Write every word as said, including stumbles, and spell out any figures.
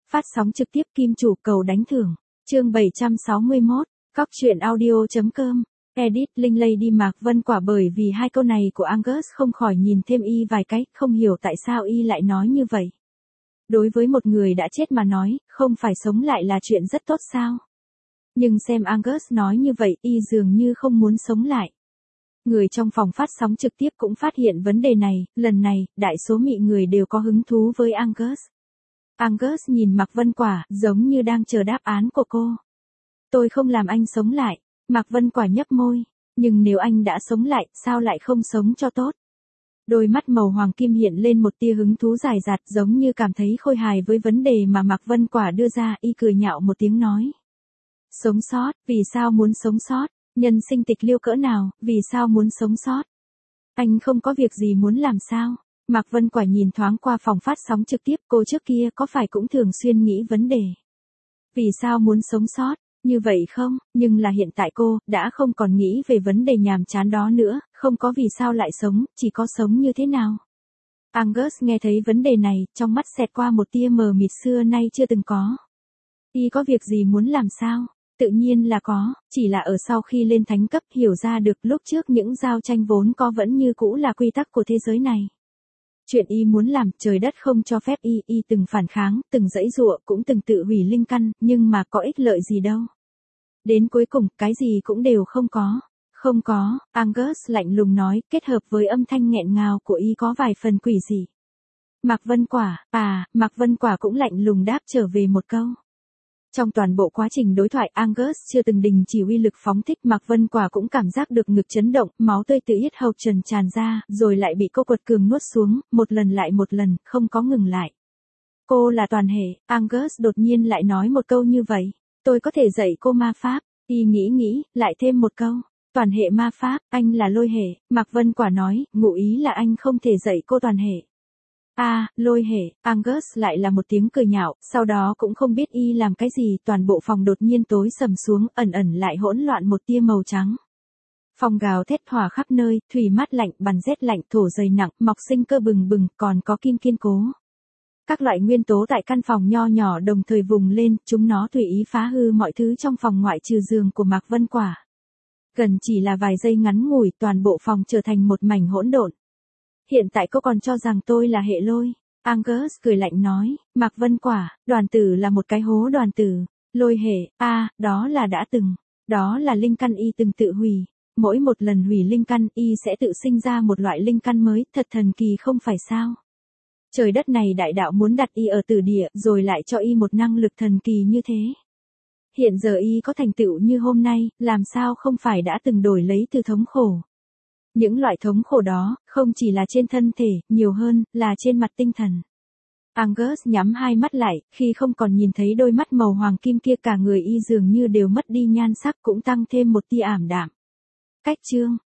Phát sóng trực tiếp Kim Chủ cầu đánh thưởng. Chương bảy trăm sáu mươi mốt, cóc truyện audio chấm com. Edit Linh Lady Mạc Vân Quả bởi vì hai câu này của Angus không khỏi nhìn thêm y vài cái, không hiểu tại sao y lại nói như vậy. Đối với một người đã chết mà nói, không phải sống lại là chuyện rất tốt sao? Nhưng xem Angus nói như vậy, y dường như không muốn sống lại. Người trong phòng phát sóng trực tiếp cũng phát hiện vấn đề này, lần này, đại số mị người đều có hứng thú với Angus. Angus nhìn Mạc Vân Quả, giống như đang chờ đáp án của cô. Tôi không làm anh sống lại. Mạc Vân Quả nhấp môi. Nhưng nếu anh đã sống lại, sao lại không sống cho tốt? Đôi mắt màu hoàng kim hiện lên một tia hứng thú dài dạt, giống như cảm thấy khôi hài với vấn đề mà Mạc Vân Quả đưa ra, y cười nhạo một tiếng nói. Sống sót, vì sao muốn sống sót? Nhân sinh tịch liêu cỡ nào, vì sao muốn sống sót? Anh không có việc gì muốn làm sao? Mạc Vân Quả nhìn thoáng qua phòng phát sóng trực tiếp, cô trước kia có phải cũng thường xuyên nghĩ vấn đề. Vì sao muốn sống sót? Như vậy không, nhưng là hiện tại cô, đã không còn nghĩ về vấn đề nhàm chán đó nữa, không có vì sao lại sống, chỉ có sống như thế nào. Angus nghe thấy vấn đề này, trong mắt xẹt qua một tia mờ mịt xưa nay chưa từng có. Y có việc gì muốn làm sao? Tự nhiên là có, chỉ là ở sau khi lên thánh cấp hiểu ra được lúc trước những giao tranh vốn có vẫn như cũ là quy tắc của thế giới này. Chuyện y muốn làm, trời đất không cho phép y, y từng phản kháng, từng giãy giụa, cũng từng tự hủy linh căn, nhưng mà có ích lợi gì đâu. Đến cuối cùng, cái gì cũng đều không có. Không có, Angus lạnh lùng nói, kết hợp với âm thanh nghẹn ngào của y có vài phần quỷ dị. Mạc Vân Quả, à, Mạc Vân Quả cũng lạnh lùng đáp trở về một câu. Trong toàn bộ quá trình đối thoại Angus chưa từng đình chỉ uy lực phóng thích, Mạc Vân Quả cũng cảm giác được ngực chấn động, máu tươi từ yết hầu trần tràn ra, rồi lại bị cô quật cường nuốt xuống, một lần lại một lần, không có ngừng lại. Cô là toàn hệ, Angus đột nhiên lại nói một câu như vậy. Tôi có thể dạy cô ma pháp, y nghĩ nghĩ, lại thêm một câu. Toàn hệ ma pháp, anh là lôi hệ, Mạc Vân Quả nói, ngụ ý là anh không thể dạy cô toàn hệ. À, lôi hệ, Angus lại là một tiếng cười nhạo, sau đó cũng không biết y làm cái gì, toàn bộ phòng đột nhiên tối sầm xuống, ẩn ẩn lại hỗn loạn một tia màu trắng. Phòng gào thét hỏa khắp nơi, thủy mát lạnh, bắn rét lạnh, thổ dày nặng, mọc sinh cơ bừng bừng, còn có kim kiên cố. Các loại nguyên tố tại căn phòng nho nhỏ đồng thời vùng lên, chúng nó tùy ý phá hư mọi thứ trong phòng ngoại trừ giường của Mạc Vân Quả. Gần chỉ là vài giây ngắn ngủi, toàn bộ phòng trở thành một mảnh hỗn độn. Hiện tại cô còn cho rằng tôi là hệ lôi. Angus cười lạnh nói, Mạc Vân Quả, đoàn tử là một cái hố đoàn tử. Lôi hệ, a à, đó là đã từng. Đó là linh căn y từng tự hủy. Mỗi một lần hủy linh căn y sẽ tự sinh ra một loại linh căn mới, thật thần kỳ không phải sao. Trời đất này đại đạo muốn đặt y ở tử địa rồi lại cho y một năng lực thần kỳ như thế. Hiện giờ y có thành tựu như hôm nay, làm sao không phải đã từng đổi lấy từ thống khổ. Những loại thống khổ đó, không chỉ là trên thân thể, nhiều hơn, là trên mặt tinh thần. Angus nhắm hai mắt lại, khi không còn nhìn thấy đôi mắt màu hoàng kim kia cả người y dường như đều mất đi nhan sắc cũng tăng thêm một tia ảm đạm. Cách chương,